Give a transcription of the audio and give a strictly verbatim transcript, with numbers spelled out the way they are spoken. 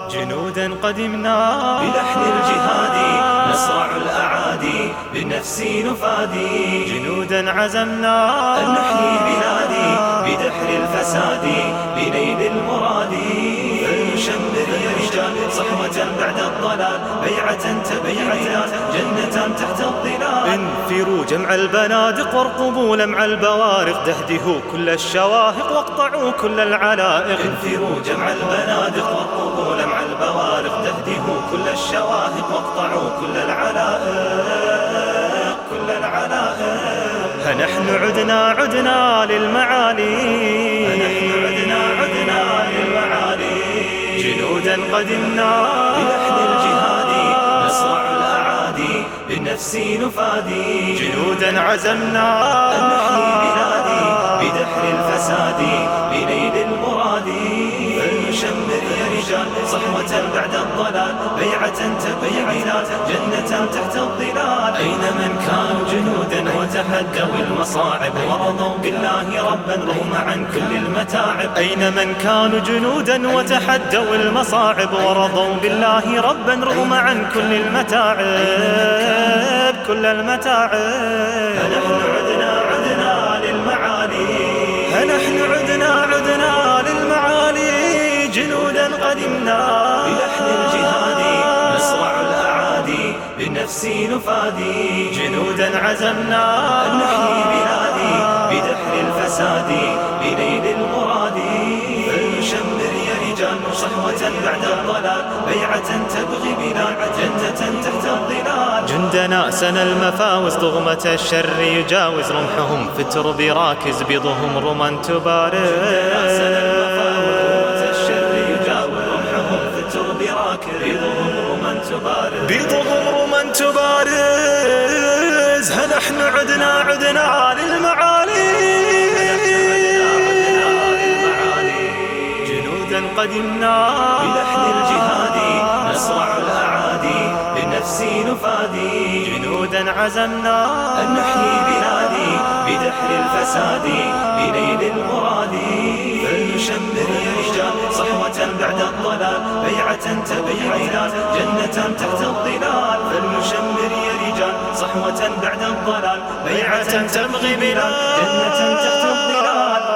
جنودا قدمنا بلحن الجهاد نصرع الأعادي بالنفس نفادي. جنودا عزمنا أن نحيي بلادي بدحر الفساد بنيل المراد. فلنشمر يا رجال صحوة بعد الضلال بيعة تبيعنا جنة تحت الظلال. انفروا جمع البنادق وارقبوا لمع البوارق دهدهوا كل الشواهق واقطعوا كل العلائق. انفروا جمع البنادق وارقبوا لمع البوارق دهدهوا كل الشواهق واقطعوا كل العلائق كل العلائق. فنحن عدنا عدنا للمعالي فنحن عدنا عدنا للمعالي. جنودا قدمنا بلحن الجهاد نصرع الأعادي بالنفس نفادي. جنودا عزمنا أن نحيي بلادي بدحر الفساد بنيل المراد. فلنشمر يا رجال صحوة بعد الضلال بيعة تبيعنا جنة تحت الظلال. أين من كانوا جنودا وتحدوا المصاعب ورضوا بالله ربا رغم عن كل المتاعب. أين من كانوا جنودا وتحدوا المصاعب ورضوا بالله ربا رغم عن كل المتاعب كل المتاعب. فنحن عدنا عدنا للمعالي فنحن عدنا عدنا للمعالي. جنودا قدمنا بلحن الجهاد نصرع الأعادي بالنفس نفادي. جنودا عزمنا أن نحيي بلادي بدحر الفساد بنيل المراد. فلنشمر يا رجال صحوة بعد الضلال بيعة تبغي بنا جنة تحت الظلال. جندنا سنى المفاوز ضغمة الشر يجاوز رمحهم في الترب راكز بيضهم رما تبارز. بيضهم رما تبارز. فنحن عدنا عدنا للمعالي جنودا قدمنا بلحن الجهاد نصرع الأعادي بالنفس نفادي. جنودا عزمنا أن نحيي بلادي بدحر الفساد بنيل المراد. فلنشمر يا رجال صحوة بعد الضلال بيعة تبيعنا جنة تحت الظلال. فلنشمر يا رجال صحوة بعد الضلال بيعة تبغي بنا جنة تحت الظلال.